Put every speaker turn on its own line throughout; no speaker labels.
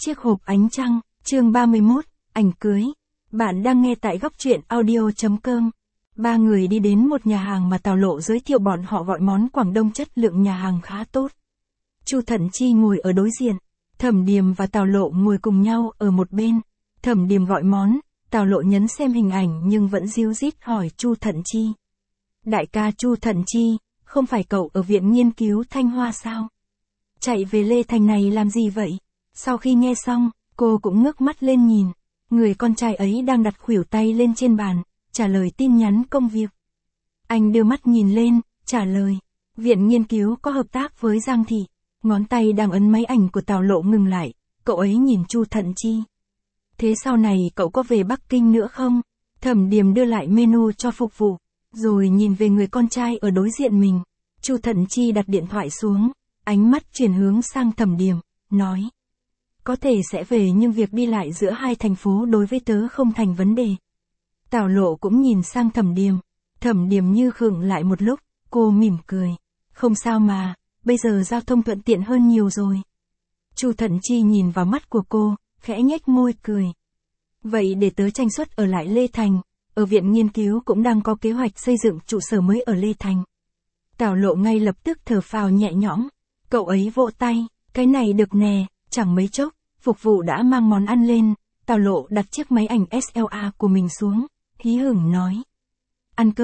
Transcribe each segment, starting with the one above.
chiếc hộp ánh trăng, chương 31, ảnh cưới. Bạn đang nghe tại góc truyện audio.com. Ba người đi đến một nhà hàng mà Tào Lộ giới thiệu bọn họ gọi món Quảng Đông, chất lượng nhà hàng khá tốt. Chu Thận Chi ngồi ở đối diện, Thẩm Điềm và Tào Lộ ngồi cùng nhau ở một bên. Thẩm Điềm gọi món, Tào Lộ nhấn xem hình ảnh nhưng vẫn ríu rít hỏi Chu Thận Chi. Đại ca Chu Thận Chi, không phải cậu ở Viện Nghiên cứu Thanh Hoa sao? Chạy về Lê Thành này làm gì vậy? Sau khi nghe xong, cô cũng ngước mắt lên nhìn. Người con trai ấy đang đặt khuỷu tay lên trên bàn, trả lời tin nhắn công việc. Anh đưa mắt nhìn lên, trả lời. Viện Nghiên cứu có hợp tác với Giang Thị. Ngón tay đang ấn máy ảnh của Tào Lộ ngừng lại, cậu ấy nhìn Chu Thận Chi. Thế sau này cậu có về Bắc Kinh nữa không? Thẩm Điềm đưa lại menu cho phục vụ, rồi nhìn về người con trai ở đối diện mình. Chu Thận Chi đặt điện thoại xuống, ánh mắt chuyển hướng sang Thẩm Điềm, nói. Có thể sẽ về nhưng việc đi lại giữa hai thành phố đối với tớ không thành vấn đề. Tào Lộ cũng nhìn sang Thẩm Điềm như khựng lại một lúc, cô mỉm cười. Không sao mà, bây giờ giao thông thuận tiện hơn nhiều rồi. Chu Thận Chi nhìn vào mắt của cô, khẽ nhếch môi cười. Vậy để tớ tranh suất ở lại Lê Thành, ở Viện Nghiên cứu cũng đang có kế hoạch xây dựng trụ sở mới ở Lê Thành. Tào Lộ ngay lập tức thở phào nhẹ nhõm, cậu ấy vỗ tay, cái này được nè, chẳng mấy chốc, phục vụ đã mang món ăn lên, Tào Lộ đặt chiếc máy ảnh SLA của mình xuống, hí hửng nói. Ăn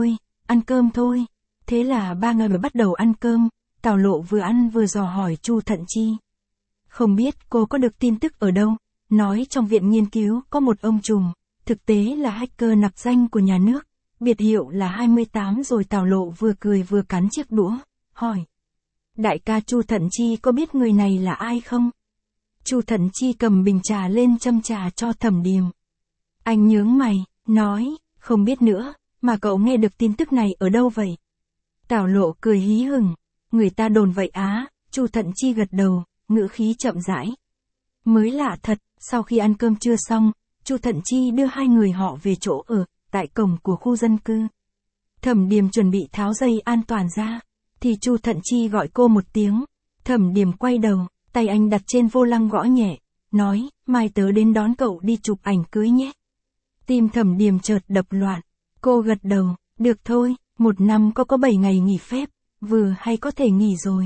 cơm thôi, thế là ba người mới bắt đầu ăn cơm, Tào Lộ vừa ăn vừa dò hỏi Chu Thận Chi. Không biết cô có được tin tức ở đâu, nói trong Viện Nghiên cứu có một ông trùm, thực tế là hacker nặc danh của nhà nước, biệt hiệu là 28 rồi. Tào Lộ vừa cười vừa cắn chiếc đũa, hỏi. Đại ca Chu Thận Chi có biết người này là ai không? Chu Thận Chi cầm bình trà lên châm trà cho Thẩm Điềm. Anh nhướng mày, nói, không biết nữa, mà cậu nghe được tin tức này ở đâu vậy? Tào Lộ cười hí hửng, người ta đồn vậy á, Chu Thận Chi gật đầu, ngữ khí chậm rãi. Mới lạ thật, sau khi ăn cơm trưa xong, Chu Thận Chi đưa hai người họ về chỗ ở, tại cổng của khu dân cư. Thẩm Điềm chuẩn bị tháo dây an toàn ra, thì Chu Thận Chi gọi cô một tiếng. Thẩm Điềm quay đầu, tay anh đặt trên vô lăng gõ nhẹ, nói, mai tớ đến đón cậu đi chụp ảnh cưới nhé. Tim Thẩm Điềm chợt đập loạn, cô gật đầu, được thôi, một năm có 7 ngày nghỉ phép, vừa hay có thể nghỉ rồi.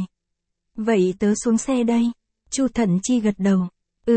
Vậy tớ xuống xe đây. Chu Thận Chi gật đầu,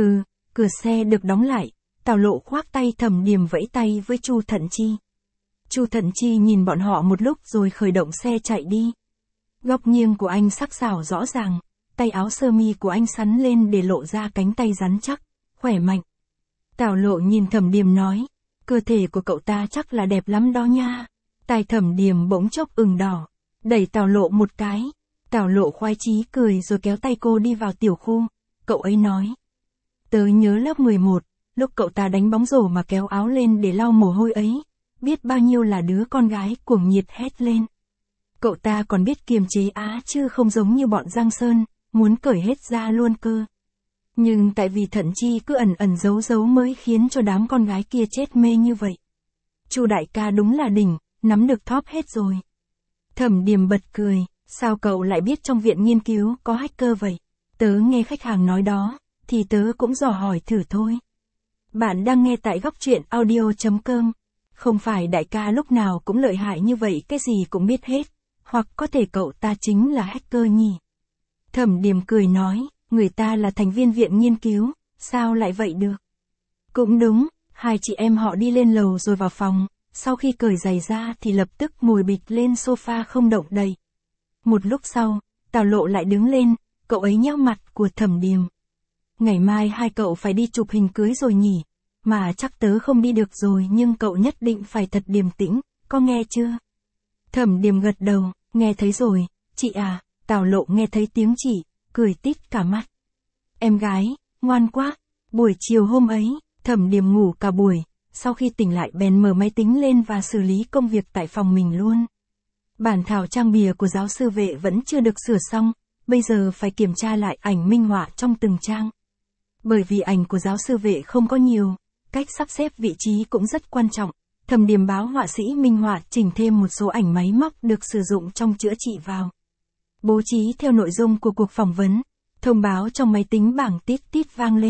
cửa xe được đóng lại, Tào Lộ khoác tay Thẩm Điềm vẫy tay với Chu Thận Chi. Chu Thận Chi nhìn bọn họ một lúc rồi khởi động xe chạy đi. Góc nghiêng của anh sắc sảo rõ ràng, tay áo sơ mi của anh xắn lên để lộ ra cánh tay rắn chắc, khỏe mạnh. Tào Lộ nhìn Thẩm Điềm nói, cơ thể của cậu ta chắc là đẹp lắm đó nha. Tai Thẩm Điềm bỗng chốc ửng đỏ, đẩy Tào Lộ một cái. Tào Lộ khoái chí cười rồi kéo tay cô đi vào tiểu khu, cậu ấy nói. Tớ nhớ lớp 11, lúc cậu ta đánh bóng rổ mà kéo áo lên để lau mồ hôi ấy, biết bao nhiêu là đứa con gái cuồng nhiệt hét lên. Cậu ta còn biết kiềm chế á chứ không giống như bọn Giang Sơn, muốn cởi hết ra luôn cơ. Nhưng tại vì Thận Chi cứ ẩn giấu mới khiến cho đám con gái kia chết mê như vậy. Chu đại ca đúng là đỉnh, nắm được top hết rồi. Thẩm Điềm bật cười, sao cậu lại biết trong Viện Nghiên cứu có hacker vậy? Tớ nghe khách hàng nói đó, thì tớ cũng dò hỏi thử thôi. Bạn đang nghe tại góc truyện audio.com. Không phải đại ca lúc nào cũng lợi hại như vậy, cái gì cũng biết hết. Hoặc có thể cậu ta chính là hacker nhỉ? Thẩm Điềm cười nói, người ta là thành viên Viện Nghiên cứu, sao lại vậy được? Cũng đúng, hai chị em họ đi lên lầu rồi vào phòng, sau khi cởi giày ra thì lập tức ngồi bịch lên sofa không động đậy. Một lúc sau, Tào Lộ lại đứng lên, cậu ấy nhéo mặt của Thẩm Điềm. Ngày mai hai cậu phải đi chụp hình cưới rồi nhỉ? Mà chắc tớ không đi được rồi nhưng cậu nhất định phải thật điềm tĩnh, có nghe chưa? Thẩm Điềm gật đầu, nghe thấy rồi, chị à. Tào Lộ nghe thấy tiếng chị, cười tít cả mắt. Em gái, ngoan quá. Buổi chiều hôm ấy, Thẩm Điềm ngủ cả buổi, sau khi tỉnh lại bèn mở máy tính lên và xử lý công việc tại phòng mình luôn. Bản thảo trang bìa của giáo sư Vệ vẫn chưa được sửa xong, bây giờ phải kiểm tra lại ảnh minh họa trong từng trang. Bởi vì ảnh của giáo sư Vệ không có nhiều, cách sắp xếp vị trí cũng rất quan trọng. Thẩm Điềm báo họa sĩ minh họa chỉnh thêm một số ảnh máy móc được sử dụng trong chữa trị vào. Bố trí theo nội dung của cuộc phỏng vấn, thông báo trong máy tính bảng tít tít vang lên.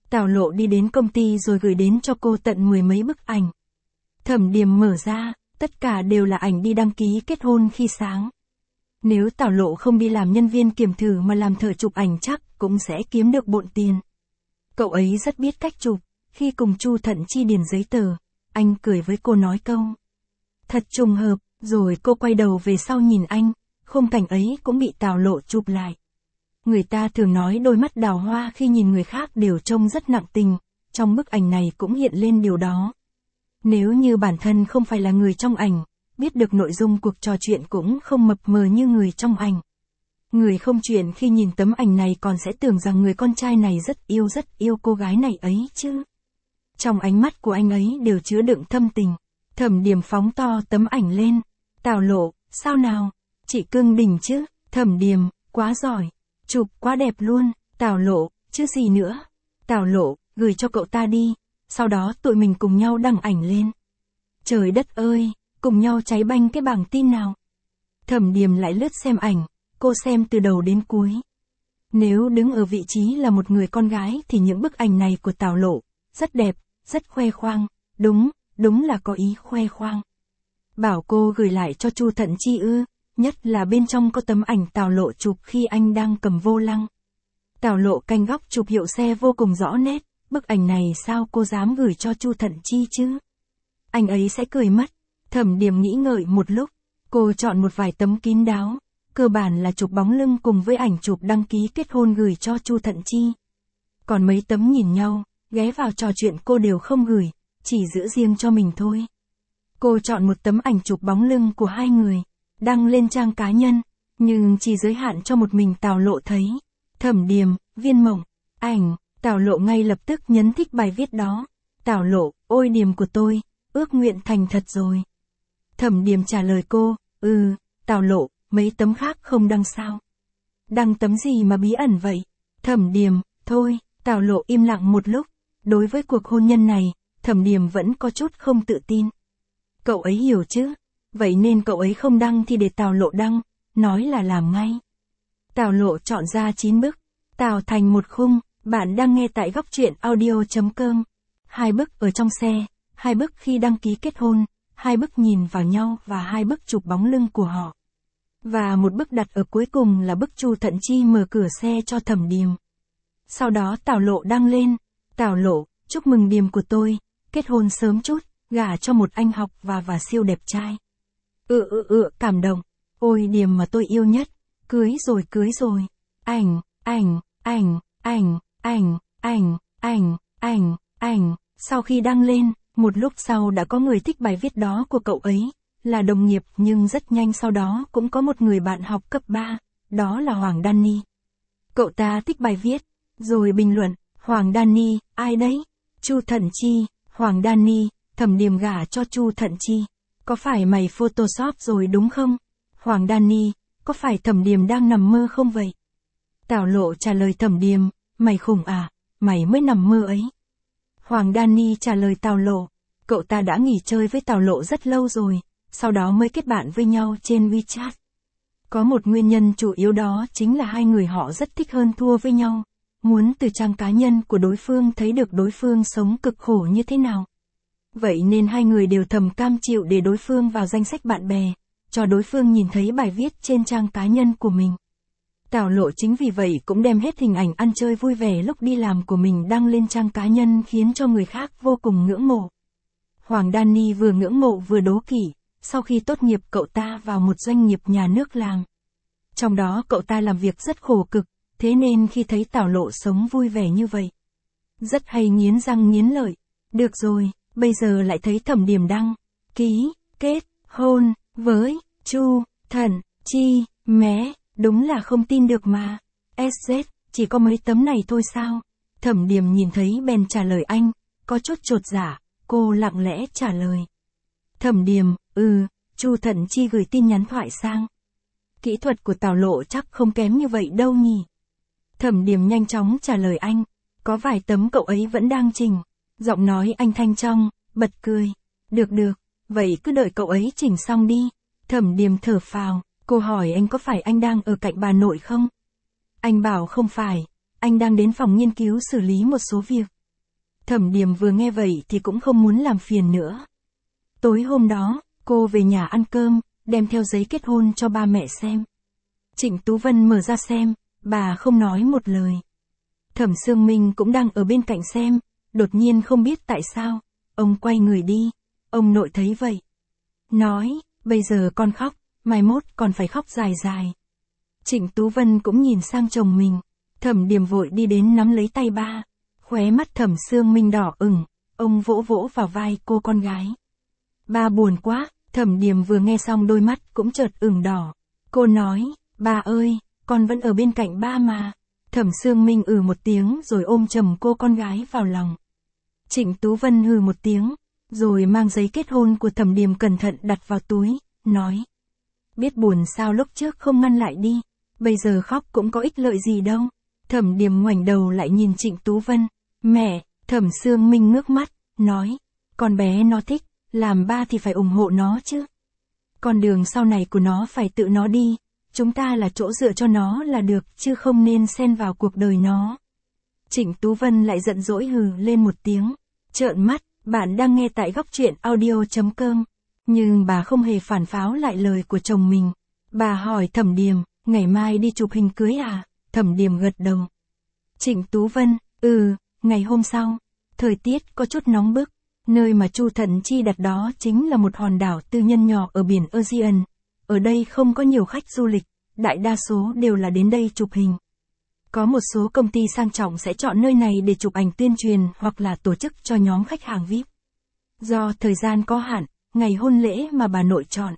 Tào Lộ đi đến công ty rồi gửi đến cho cô tận 10 mấy bức ảnh. Thẩm Điềm mở ra, tất cả đều là ảnh đi đăng ký kết hôn khi sáng. Nếu Tào Lộ không đi làm nhân viên kiểm thử mà làm thợ chụp ảnh chắc cũng sẽ kiếm được bộn tiền. Cậu ấy rất biết cách chụp, khi cùng Chu Thận Chi điền giấy tờ, anh cười với cô nói câu. Thật trùng hợp, rồi cô quay đầu về sau nhìn anh, khung cảnh ấy cũng bị Tào Lộ chụp lại. Người ta thường nói đôi mắt đào hoa khi nhìn người khác đều trông rất nặng tình, trong bức ảnh này cũng hiện lên điều đó. Nếu như bản thân không phải là người trong ảnh, biết được nội dung cuộc trò chuyện cũng không mập mờ như người trong ảnh. Người không chuyện khi nhìn tấm ảnh này còn sẽ tưởng rằng người con trai này rất yêu cô gái này ấy chứ. Trong ánh mắt của anh ấy đều chứa đựng thâm tình. Thẩm Điềm phóng to tấm ảnh lên. Tào Lộ, sao nào? Chị cưng đỉnh chứ? Thẩm Điềm, quá giỏi. Chụp quá đẹp luôn. Tào Lộ, chứ gì nữa? Tào Lộ, gửi cho cậu ta đi. Sau đó tụi mình cùng nhau đăng ảnh lên. Trời đất ơi, cùng nhau cháy banh cái bảng tin nào. Thẩm Điềm lại lướt xem ảnh, cô xem từ đầu đến cuối. Nếu đứng ở vị trí là một người con gái thì những bức ảnh này của Tào Lộ, rất đẹp, rất khoe khoang, đúng là có ý khoe khoang. Bảo cô gửi lại cho Chu Thận Chi ư, nhất là bên trong có tấm ảnh Tào Lộ chụp khi anh đang cầm vô lăng. Tào Lộ canh góc chụp hiệu xe vô cùng rõ nét, bức ảnh này sao cô dám gửi cho Chu Thận Chi chứ? Anh ấy sẽ cười mất. Thẩm Điềm nghĩ ngợi một lúc, cô chọn một vài tấm kín đáo, cơ bản là chụp bóng lưng cùng với ảnh chụp đăng ký kết hôn gửi cho Chu Thận Chi. Còn mấy tấm nhìn nhau, ghé vào trò chuyện cô đều không gửi, chỉ giữ riêng cho mình thôi. Cô chọn một tấm ảnh chụp bóng lưng của hai người, đăng lên trang cá nhân, nhưng chỉ giới hạn cho một mình Tào Lộ thấy. Thẩm Điềm, Viên Mộng, ảnh, Tào Lộ ngay lập tức nhấn thích bài viết đó. Tào Lộ, ôi Điềm của tôi, ước nguyện thành thật rồi. Thẩm Điềm trả lời cô, Tào Lộ, mấy tấm khác không đăng sao? Đăng tấm gì mà bí ẩn vậy? Thẩm Điềm, thôi. Tào Lộ im lặng một lúc, đối với cuộc hôn nhân này, Thẩm Điềm vẫn có chút không tự tin. Cậu ấy hiểu chứ, vậy nên cậu ấy không đăng thì để Tào Lộ đăng, nói là làm ngay. Tào Lộ chọn ra 9 bức, tạo thành một khung, bạn đang nghe tại góc truyện audio.com. 2 bức ở trong xe, 2 bức khi đăng ký kết hôn, 2 bức nhìn vào nhau và 2 bức chụp bóng lưng của họ. Và một bức đặt ở cuối cùng là bức Chu Thận Chi mở cửa xe cho Thẩm Điềm. Sau đó Tào Lộ đăng lên, Tào Lộ, chúc mừng Điềm của tôi, kết hôn sớm chút, gả cho một anh học và siêu đẹp trai. Cảm động, ôi Điềm mà tôi yêu nhất, cưới rồi. Ảnh. Sau khi đăng lên, một lúc sau đã có người thích bài viết đó của cậu ấy, là đồng nghiệp nhưng rất nhanh sau đó cũng có một người bạn học cấp 3, đó là Hoàng Danny. Cậu ta thích bài viết, rồi bình luận, Hoàng Danny, ai đấy? Chu Thận Chi, Hoàng Danny, Thẩm Điềm gả cho Chu Thận Chi. Có phải mày Photoshop rồi đúng không? Hoàng Danny, có phải Thẩm Điềm đang nằm mơ không vậy? Tào Lộ trả lời Thẩm Điềm, mày khủng à, mày mới nằm mơ ấy. Hoàng Danny trả lời Tào Lộ, cậu ta đã nghỉ chơi với Tào Lộ rất lâu rồi, sau đó mới kết bạn với nhau trên WeChat. Có một nguyên nhân chủ yếu đó chính là hai người họ rất thích hơn thua với nhau, muốn từ trang cá nhân của đối phương thấy được đối phương sống cực khổ như thế nào. Vậy nên hai người đều thầm cam chịu để đối phương vào danh sách bạn bè, cho đối phương nhìn thấy bài viết trên trang cá nhân của mình. Tào Lộ chính vì vậy cũng đem hết hình ảnh ăn chơi vui vẻ lúc đi làm của mình đăng lên trang cá nhân khiến cho người khác vô cùng ngưỡng mộ. Hoàng Danny vừa ngưỡng mộ vừa đố kỵ, sau khi tốt nghiệp cậu ta vào một doanh nghiệp nhà nước làm. Trong đó cậu ta làm việc rất khổ cực, thế nên khi thấy Tào Lộ sống vui vẻ như vậy, rất hay nghiến răng nghiến lợi. Được rồi, bây giờ lại thấy Thẩm Điềm đăng, ký, kết, hôn, với, Chu, Thận, Chi, mé, đúng là không tin được mà. SZ, chỉ có mấy tấm này thôi sao? Thẩm Điềm nhìn thấy bèn trả lời anh, có chút chột dạ, cô lặng lẽ trả lời. Thẩm Điềm, Chu Thận Chi gửi tin nhắn thoại sang. Kỹ thuật của Tào Lộ chắc không kém như vậy đâu nhỉ? Thẩm Điềm nhanh chóng trả lời anh, có vài tấm cậu ấy vẫn đang chỉnh. Giọng nói anh thanh trong, bật cười. Được, vậy cứ đợi cậu ấy chỉnh xong đi. Thẩm Điềm thở phào, cô hỏi anh có phải anh đang ở cạnh bà nội không? Anh bảo không phải, anh đang đến phòng nghiên cứu xử lý một số việc. Thẩm Điềm vừa nghe vậy thì cũng không muốn làm phiền nữa. Tối hôm đó, cô về nhà ăn cơm, đem theo giấy kết hôn cho ba mẹ xem. Trịnh Tú Vân mở ra xem, bà không nói một lời. Thẩm Sương Minh cũng đang ở bên cạnh xem, đột nhiên không biết tại sao, ông quay người đi, ông nội thấy vậy. Nói, bây giờ con khóc, mai mốt còn phải khóc dài dài. Trịnh Tú Vân cũng nhìn sang chồng mình, Thẩm Điềm vội đi đến nắm lấy tay ba, khóe mắt Thẩm Sương Minh đỏ ửng, ông vỗ vỗ vào vai cô con gái. Ba buồn quá, Thẩm Điềm vừa nghe xong đôi mắt cũng chợt ửng đỏ. Cô nói, ba ơi, con vẫn ở bên cạnh ba mà. Thẩm Sương Minh một tiếng rồi ôm chầm cô con gái vào lòng. Trịnh Tú Vân hừ một tiếng, rồi mang giấy kết hôn của Thẩm Điềm cẩn thận đặt vào túi, nói. Biết buồn sao lúc trước không ngăn lại đi, bây giờ khóc cũng có ích lợi gì đâu. Thẩm Điềm ngoảnh đầu lại nhìn Trịnh Tú Vân. Mẹ, Thẩm Sương Minh ngước mắt, nói. Con bé nó thích, làm ba thì phải ủng hộ nó chứ. Con đường sau này của nó phải tự nó đi, chúng ta là chỗ dựa cho nó là được chứ không nên xen vào cuộc đời nó. Trịnh Tú Vân lại giận dỗi hừ lên một tiếng, trợn mắt, bạn đang nghe tại góc truyện audio.com. Nhưng bà không hề phản pháo lại lời của chồng mình. Bà hỏi Thẩm Điềm, ngày mai đi chụp hình cưới à? Thẩm Điềm gật đầu. Trịnh Tú Vân, ngày hôm sau, thời tiết có chút nóng bức, nơi mà Chu Thận Chi đặt đó chính là một hòn đảo tư nhân nhỏ ở biển Aegean. Ở đây không có nhiều khách du lịch, đại đa số đều là đến đây chụp hình. Có một số công ty sang trọng sẽ chọn nơi này để chụp ảnh tuyên truyền hoặc là tổ chức cho nhóm khách hàng VIP. Do thời gian có hạn, ngày hôn lễ mà bà nội chọn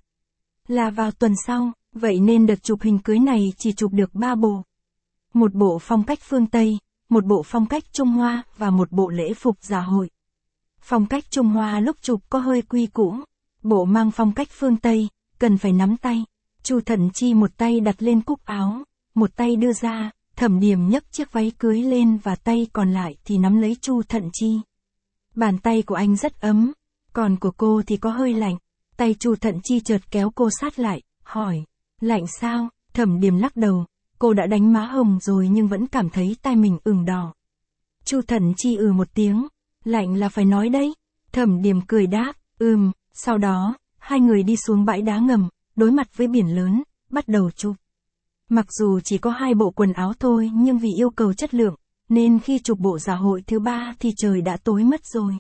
là vào tuần sau, vậy nên đợt chụp hình cưới này chỉ chụp được 3 bộ. Một bộ phong cách phương Tây, một bộ phong cách Trung Hoa và một bộ lễ phục dạ hội. Phong cách Trung Hoa lúc chụp có hơi quy củ, bộ mang phong cách phương Tây, cần phải nắm tay. Chu Thận Chi một tay đặt lên cúc áo, một tay đưa ra, Thẩm Điềm nhấc chiếc váy cưới lên và tay còn lại thì nắm lấy Chu Thận Chi. Bàn tay của anh rất ấm, còn của cô thì có hơi lạnh. Tay Chu Thận Chi chợt kéo cô sát lại, hỏi, lạnh sao? Thẩm Điềm lắc đầu, cô đã đánh má hồng rồi nhưng vẫn cảm thấy tay mình ửng đỏ. Chu Thận Chi một tiếng, lạnh là phải nói đấy. Thẩm Điềm cười đáp, sau đó, hai người đi xuống bãi đá ngầm, đối mặt với biển lớn, bắt đầu chụp. Mặc dù chỉ có 2 bộ quần áo thôi nhưng vì yêu cầu chất lượng, nên khi chụp bộ dạ hội thứ 3 thì trời đã tối mất rồi.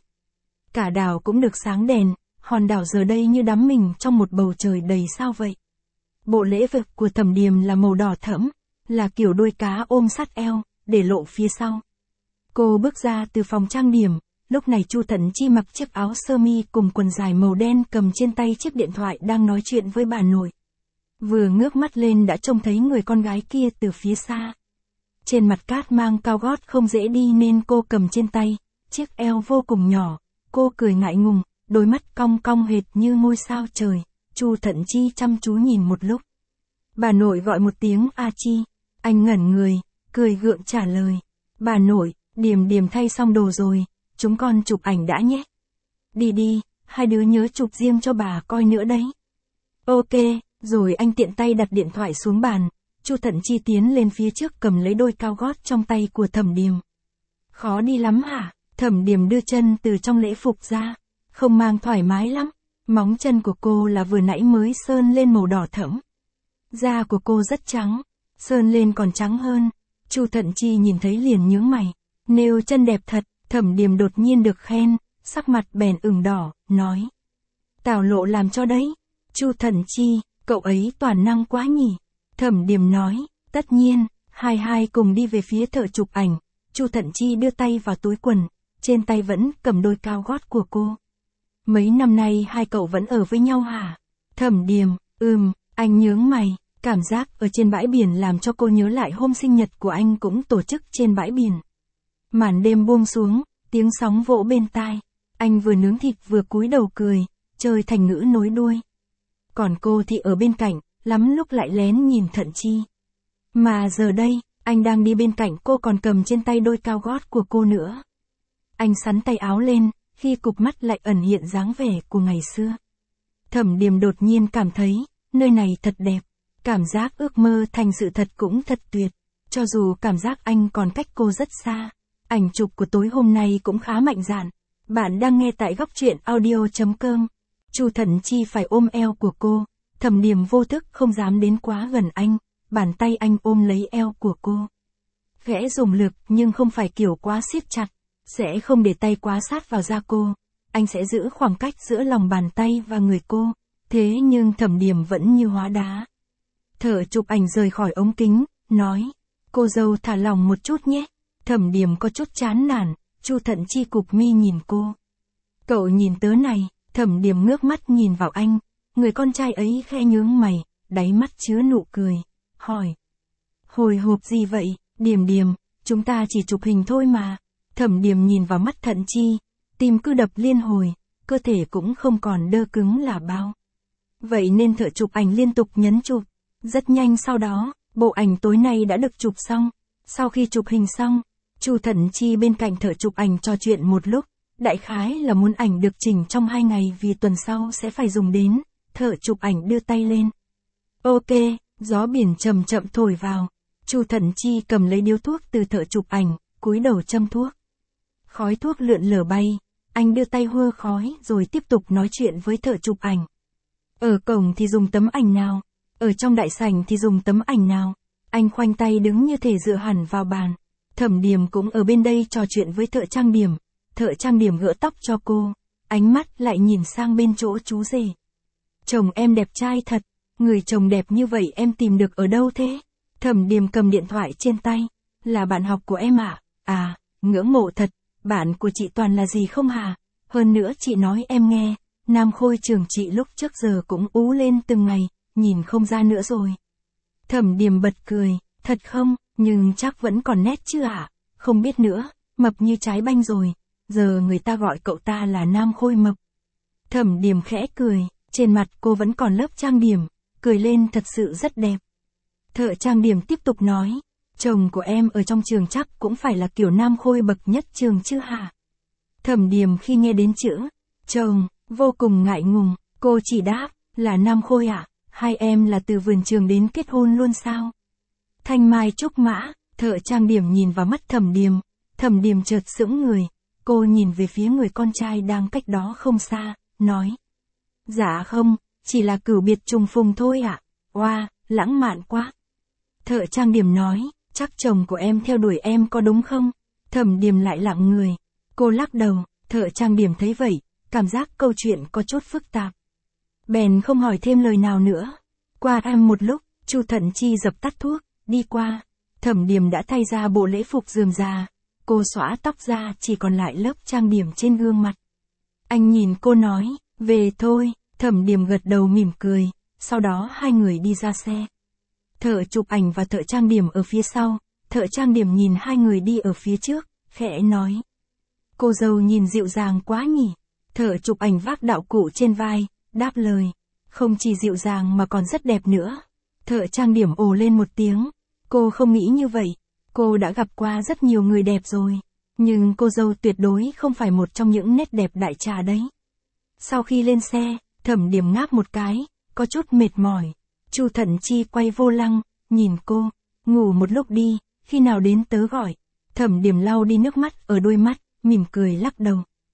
Cả đảo cũng được sáng đèn, hòn đảo giờ đây như đắm mình trong một bầu trời đầy sao vậy. Bộ lễ phục của Thẩm Điềm là màu đỏ thẫm, là kiểu đuôi cá ôm sát eo, để lộ phía sau. Cô bước ra từ phòng trang điểm, lúc này Chu Thận Chi mặc chiếc áo sơ mi cùng quần dài màu đen cầm trên tay chiếc điện thoại đang nói chuyện với bà nội. Vừa ngước mắt lên đã trông thấy người con gái kia từ phía xa. Trên mặt cát mang cao gót không dễ đi nên cô cầm trên tay, chiếc eo vô cùng nhỏ, cô cười ngại ngùng, đôi mắt cong cong hệt như ngôi sao trời. Chu Thận Chi chăm chú nhìn một lúc. Bà nội gọi một tiếng A Chi, anh ngẩn người, cười gượng trả lời. Bà nội, Điềm thay xong đồ rồi, chúng con chụp ảnh đã nhé. Đi đi, hai đứa nhớ chụp riêng cho bà coi nữa đấy. Ok, rồi anh tiện tay đặt điện thoại xuống bàn, Chu Thận Chi tiến lên phía trước cầm lấy đôi cao gót trong tay của Thẩm Điềm. Khó đi lắm hả? Thẩm Điềm đưa chân từ trong lễ phục ra, không mang thoải mái lắm. Móng chân của cô là vừa nãy mới sơn lên màu đỏ thẫm. Da của cô rất trắng, sơn lên còn trắng hơn. Chu Thận Chi nhìn thấy liền nhướng mày. Nêu chân đẹp thật. Thẩm Điềm đột nhiên được khen, sắc mặt bèn ửng đỏ, nói. Tào Lộ làm cho đấy. Chu Thận Chi, cậu ấy toàn năng quá nhỉ. Thẩm Điềm nói, tất nhiên. Hai cùng đi về phía thợ chụp ảnh. Chu Thận Chi đưa tay vào túi quần, trên tay vẫn cầm đôi cao gót của cô. Mấy năm nay hai cậu vẫn ở với nhau hả? Thẩm Điềm, anh nhướng mày, cảm giác ở trên bãi biển làm cho cô nhớ lại hôm sinh nhật của anh cũng tổ chức trên bãi biển. Màn đêm buông xuống, tiếng sóng vỗ bên tai, anh vừa nướng thịt vừa cúi đầu cười, chơi thành ngữ nối đuôi. Còn cô thì ở bên cạnh, lắm lúc lại lén nhìn Thận Chi. Mà giờ đây, anh đang đi bên cạnh cô còn cầm trên tay đôi cao gót của cô nữa. Anh xắn tay áo lên, khi cụp mắt lại ẩn hiện dáng vẻ của ngày xưa. Thẩm Điềm đột nhiên cảm thấy, nơi này thật đẹp, cảm giác ước mơ thành sự thật cũng thật tuyệt, cho dù cảm giác anh còn cách cô rất xa. Ảnh chụp của tối hôm nay cũng khá mạnh dạn. Bạn đang nghe tại góc truyện audio.com. Chu Thận Chi phải ôm eo của cô. Thẩm Điềm vô thức không dám đến quá gần anh. Bàn tay anh ôm lấy eo của cô. Khẽ dùng lực nhưng không phải kiểu quá siết chặt. Sẽ không để tay quá sát vào da cô. Anh sẽ giữ khoảng cách giữa lòng bàn tay và người cô. Thế nhưng Thẩm Điềm vẫn như hóa đá. Thợ chụp ảnh rời khỏi ống kính, nói. Cô dâu thả lòng một chút nhé. Thẩm Điềm có chút chán nản. Chu Thận Chi cụp mi nhìn cô. Cậu nhìn tớ này. Thẩm Điềm ngước mắt nhìn vào anh. Người con trai ấy khẽ nhướng mày, đáy mắt chứa nụ cười. Hỏi. Hồi hộp gì vậy, Điềm Điềm, chúng ta chỉ chụp hình thôi mà. Thẩm Điềm nhìn vào mắt Thận Chi. Tim cứ đập liên hồi, cơ thể cũng không còn đơ cứng là bao. Vậy nên thợ chụp ảnh liên tục nhấn chụp. Rất nhanh sau đó, bộ ảnh tối nay đã được chụp xong. Sau khi chụp hình xong, Chu Thận Chi bên cạnh thợ chụp ảnh trò chuyện một lúc. Đại khái là muốn ảnh được chỉnh trong 2 ngày vì tuần sau sẽ phải dùng đến. Thợ chụp ảnh đưa tay lên. Ok, gió biển chậm chậm thổi vào. Chu Thận Chi cầm lấy điếu thuốc từ thợ chụp ảnh, cúi đầu châm thuốc. Khói thuốc lượn lờ bay. Anh đưa tay hơ khói rồi tiếp tục nói chuyện với thợ chụp ảnh. Ở cổng thì dùng tấm ảnh nào? Ở trong đại sảnh thì dùng tấm ảnh nào? Anh khoanh tay đứng như thể dựa hẳn vào bàn. Thẩm Điềm cũng ở bên đây trò chuyện với thợ trang điểm. Thợ trang điểm gỡ tóc cho cô. Ánh mắt lại nhìn sang bên chỗ chú rể. Chồng em đẹp trai thật. Người chồng đẹp như vậy em tìm được ở đâu thế? Thẩm Điềm cầm điện thoại trên tay. Là bạn học của em ạ. À, ngưỡng mộ thật. Bạn của chị toàn là gì không hả? Hơn nữa chị nói em nghe. Nam Khôi trường chị lúc trước giờ cũng ú lên từng ngày. Nhìn không ra nữa rồi. Thẩm Điềm bật cười. Thật không? Nhưng chắc vẫn còn nét chứ ạ? Không biết nữa. Mập như trái banh rồi. Giờ người ta gọi cậu ta là Nam Khôi mập. Thẩm Điềm khẽ cười. Trên mặt cô vẫn còn lớp trang điểm. Cười lên thật sự rất đẹp. Thợ trang điểm tiếp tục nói. Chồng của em ở trong trường chắc cũng phải là kiểu Nam Khôi bậc nhất trường chứ hả? Thẩm Điềm khi nghe đến chữ chồng, vô cùng ngại ngùng. Cô chỉ đáp. Là Nam Khôi ạ? Hai em là từ vườn trường đến kết hôn luôn sao? Thanh mai trúc mã. Thợ trang điểm nhìn vào mắt Thẩm Điềm. Thẩm Điềm chợt sững người. Cô nhìn về phía người con trai đang cách đó không xa, nói. Dạ không, chỉ là cửu biệt trùng phùng thôi ạ. Oa, lãng mạn quá. Thợ trang điểm nói, chắc chồng của em theo đuổi em có đúng không? Thẩm Điềm lại lặng người. Cô lắc đầu, thợ trang điểm thấy vậy, cảm giác câu chuyện có chút phức tạp. Bèn không hỏi thêm lời nào nữa. Qua một lúc, Chu Thận Chi dập tắt thuốc, đi qua. Thẩm Điềm đã thay ra bộ lễ phục rườm rà. Cô xõa tóc ra chỉ còn lại lớp trang điểm trên gương mặt. Anh nhìn cô nói, về thôi. Thẩm Điềm gật đầu mỉm cười. Sau đó hai người đi ra xe. Thợ chụp ảnh và thợ trang điểm ở phía sau. Thợ trang điểm nhìn hai người đi ở phía trước, khẽ nói. Cô dâu nhìn dịu dàng quá nhỉ. Thợ chụp ảnh vác đạo cụ trên vai, đáp lời. Không chỉ dịu dàng mà còn rất đẹp nữa. Thợ trang điểm ồ lên một tiếng. Cô không nghĩ như vậy. Cô đã gặp qua rất nhiều người đẹp rồi. Nhưng cô dâu tuyệt đối không phải một trong những nét đẹp đại trà đấy. Sau khi lên xe, Thẩm Điềm ngáp một cái, có chút mệt mỏi. Chu Thận Chi quay vô lăng, nhìn cô. Ngủ một lúc đi, khi nào đến tớ gọi. Thẩm Điềm lau đi nước mắt ở đôi mắt, mỉm cười lắc đầu.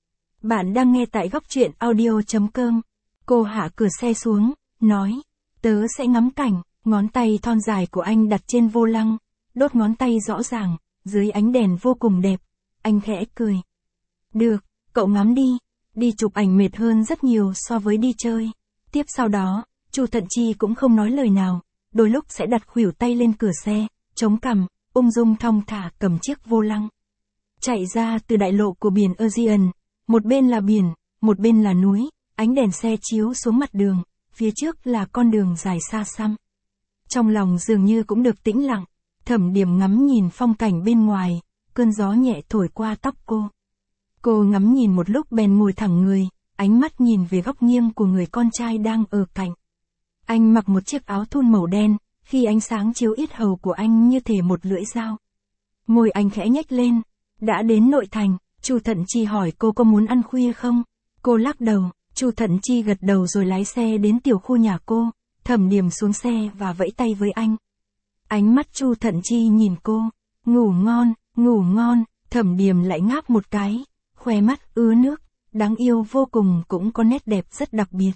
Bạn đang nghe tại góc truyện audio.com. Cô hạ cửa xe xuống, nói. Tớ sẽ ngắm cảnh. Ngón tay thon dài của anh đặt trên vô lăng. Đốt ngón tay rõ ràng, dưới ánh đèn vô cùng đẹp. Anh khẽ cười. Được, cậu ngắm đi. Đi chụp ảnh mệt hơn rất nhiều so với đi chơi. Tiếp sau đó, Chu Thận Chi cũng không nói lời nào. Đôi lúc sẽ đặt khuỷu tay lên cửa xe, chống cằm, ung dung thong thả cầm chiếc vô lăng. Chạy ra từ đại lộ của biển Aegean. Một bên là biển, một bên là núi. Ánh đèn xe chiếu xuống mặt đường. Phía trước là con đường dài xa xăm. Trong lòng dường như cũng được tĩnh lặng. Thẩm Điềm ngắm nhìn phong cảnh bên ngoài, cơn gió nhẹ thổi qua tóc cô. Cô ngắm nhìn một lúc bèn ngồi thẳng người, ánh mắt nhìn về góc nghiêng của người con trai đang ở cạnh. Anh mặc một chiếc áo thun màu đen, khi ánh sáng chiếu yết hầu của anh như thể một lưỡi dao. Môi anh khẽ nhếch lên. Đã đến nội thành, Chu Thận Chi hỏi cô có muốn ăn khuya không? Cô lắc đầu, Chu Thận Chi gật đầu rồi lái xe đến tiểu khu nhà cô. Thẩm Điềm xuống xe và vẫy tay với anh. Ánh mắt Chu Thận Chi nhìn cô. Ngủ ngon, Thẩm Điềm lại ngáp một cái, khoe mắt ứa nước, đáng yêu vô cùng, cũng có nét đẹp rất đặc biệt.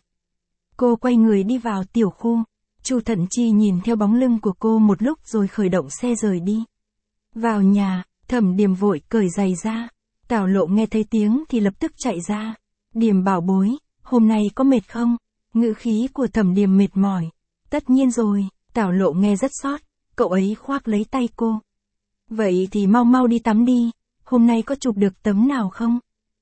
Cô quay người đi vào tiểu khu. Chu Thận Chi nhìn theo bóng lưng của cô một lúc rồi khởi động xe rời đi. Vào nhà, Thẩm Điềm vội cởi giày ra. Tào Lộ nghe thấy tiếng thì lập tức chạy ra. Điềm bảo bối, hôm nay có mệt không? Ngữ khí của Thẩm Điềm mệt mỏi. Tất nhiên rồi, Tào Lộ nghe rất xót, cậu ấy khoác lấy tay cô. Vậy thì mau mau đi tắm đi, hôm nay có chụp được tấm nào không?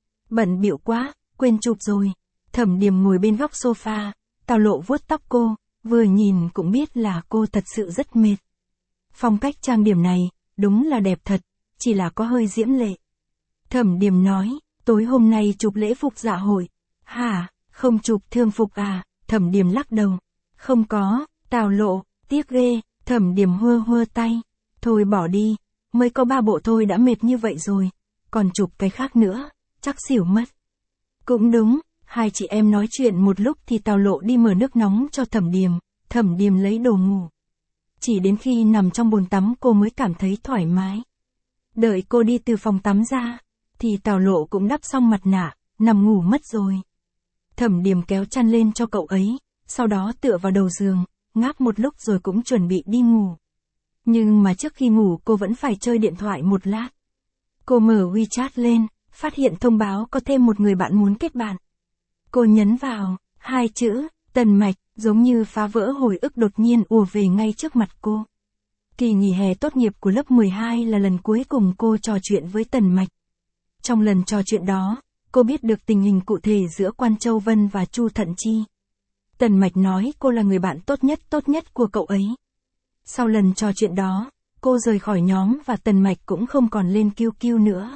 Bận bịu quá, quên chụp rồi. Thẩm Điềm ngồi bên góc sofa, Tào Lộ vuốt tóc cô, vừa nhìn cũng biết là cô thật sự rất mệt. Phong cách trang điểm này, đúng là đẹp thật, chỉ là có hơi diễm lệ. Thẩm Điềm nói, tối hôm nay chụp lễ phục dạ hội. Hả, không chụp thường phục à? Thẩm Điềm lắc đầu. Không có, Tào Lộ, tiếc ghê. Thẩm Điềm hơ hơ tay. Thôi bỏ đi, mới có 3 bộ thôi đã mệt như vậy rồi. Còn chụp cái khác nữa, chắc xỉu mất. Cũng đúng, hai chị em nói chuyện một lúc thì Tào Lộ đi mở nước nóng cho Thẩm Điềm. Thẩm Điềm lấy đồ ngủ. Chỉ đến khi nằm trong bồn tắm cô mới cảm thấy thoải mái. Đợi cô đi từ phòng tắm ra, thì Tào Lộ cũng đắp xong mặt nạ, nằm ngủ mất rồi. Thẩm Điềm kéo chăn lên cho cậu ấy, sau đó tựa vào đầu giường, ngáp một lúc rồi cũng chuẩn bị đi ngủ. Nhưng mà trước khi ngủ cô vẫn phải chơi điện thoại một lát. Cô mở WeChat lên, phát hiện thông báo có thêm một người bạn muốn kết bạn. Cô nhấn vào, 2 chữ, Tần Mạch, giống như phá vỡ hồi ức đột nhiên ùa về ngay trước mặt cô. Kỳ nghỉ hè tốt nghiệp của lớp 12 là lần cuối cùng cô trò chuyện với Tần Mạch. Trong lần trò chuyện đó, cô biết được tình hình cụ thể giữa Quan Châu Vân và Chu Thận Chi. Tần Mạch nói cô là người bạn tốt nhất của cậu ấy. Sau lần trò chuyện đó, cô rời khỏi nhóm và Tần Mạch cũng không còn lên QQ nữa.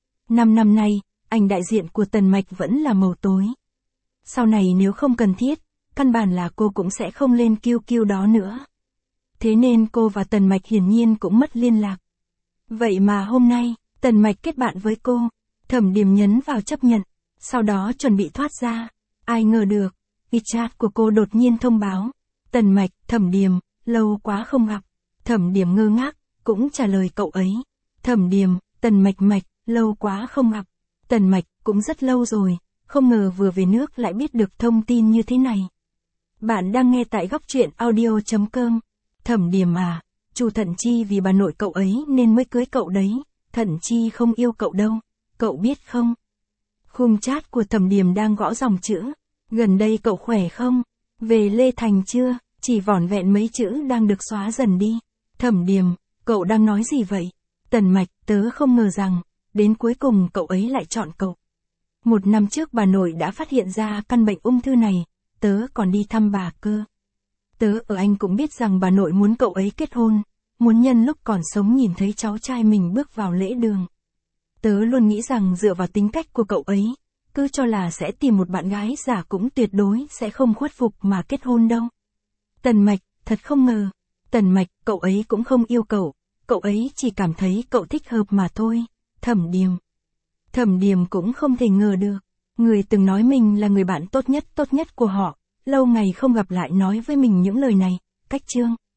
5 năm nay, ảnh đại diện của Tần Mạch vẫn là màu tối. Sau này nếu không cần thiết, căn bản là cô cũng sẽ không lên QQ đó nữa. Thế nên cô và Tần Mạch hiển nhiên cũng mất liên lạc. Vậy mà hôm nay, Tần Mạch kết bạn với cô. Thẩm Điềm nhấn vào chấp nhận, sau đó chuẩn bị thoát ra. Ai ngờ được, WeChat của cô đột nhiên thông báo. Tần Mạch, Thẩm Điềm, lâu quá không gặp. Thẩm Điềm ngơ ngác, cũng trả lời cậu ấy. Thẩm Điềm, Tần Mạch, lâu quá không gặp. Tần Mạch, cũng rất lâu rồi, không ngờ vừa về nước lại biết được thông tin như thế này. Bạn đang nghe tại góc truyện audio.com. Thẩm Điềm à, Chu Thận Chi vì bà nội cậu ấy nên mới cưới cậu đấy. Thận Chi không yêu cậu đâu, cậu biết không? Khung chat của Thẩm Điềm đang gõ dòng chữ. Gần đây cậu khỏe không? Về Lê Thành chưa? Chỉ vỏn vẹn mấy chữ đang được xóa dần đi. Thẩm Điềm, cậu đang nói gì vậy? Tần Mạch, tớ không ngờ rằng, đến cuối cùng cậu ấy lại chọn cậu. 1 năm trước bà nội đã phát hiện ra căn bệnh ung thư này, tớ còn đi thăm bà cơ. Tớ ở Anh cũng biết rằng bà nội muốn cậu ấy kết hôn, muốn nhân lúc còn sống nhìn thấy cháu trai mình bước vào lễ đường. Tớ luôn nghĩ rằng dựa vào tính cách của cậu ấy, cứ cho là sẽ tìm một bạn gái giả cũng tuyệt đối sẽ không khuất phục mà kết hôn đâu. Tần Mạch, thật không ngờ. Tần Mạch, cậu ấy cũng không yêu cậu ấy chỉ cảm thấy cậu thích hợp mà thôi. Thẩm Điềm. Thẩm Điềm cũng không thể ngờ được. Người từng nói mình là người bạn tốt nhất của họ, lâu ngày không gặp lại nói với mình những lời này. Cách chương.